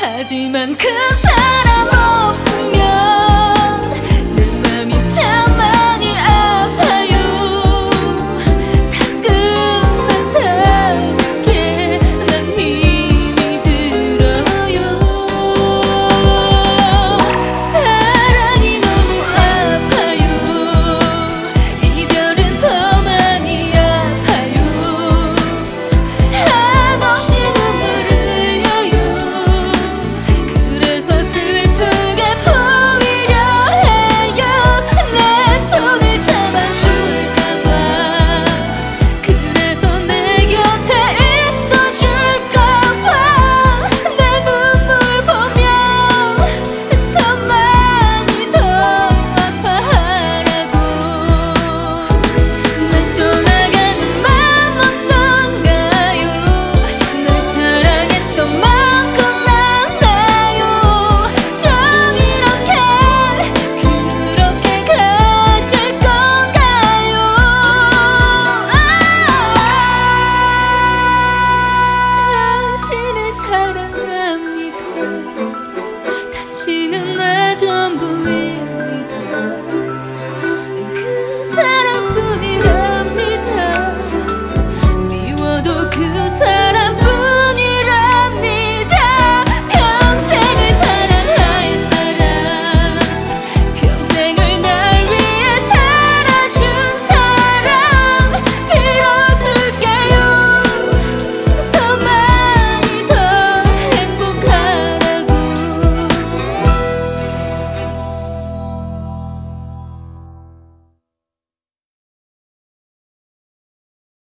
하지만 그 사람 없으면 내 맘이 참 많이 아파요. 따끔하게 난 힘이 들어요. 사랑이 너무 아파요. 이별은 더 많이 아파요. 한없이 눈물 흘려요. 그래서 슬프게 보이려 해요. 내 손을 잡아줄까봐, 그래서 내 곁에 있어줄까봐. 내 눈물 보면 더 많이 더 아파하라고. 날 떠나가는 맘 어떤가요? 날 사랑했던 만큼 나나요? 정 이렇게 그렇게 가실 건가요? 당신을 사랑합니다. 당신은 나 전부예요.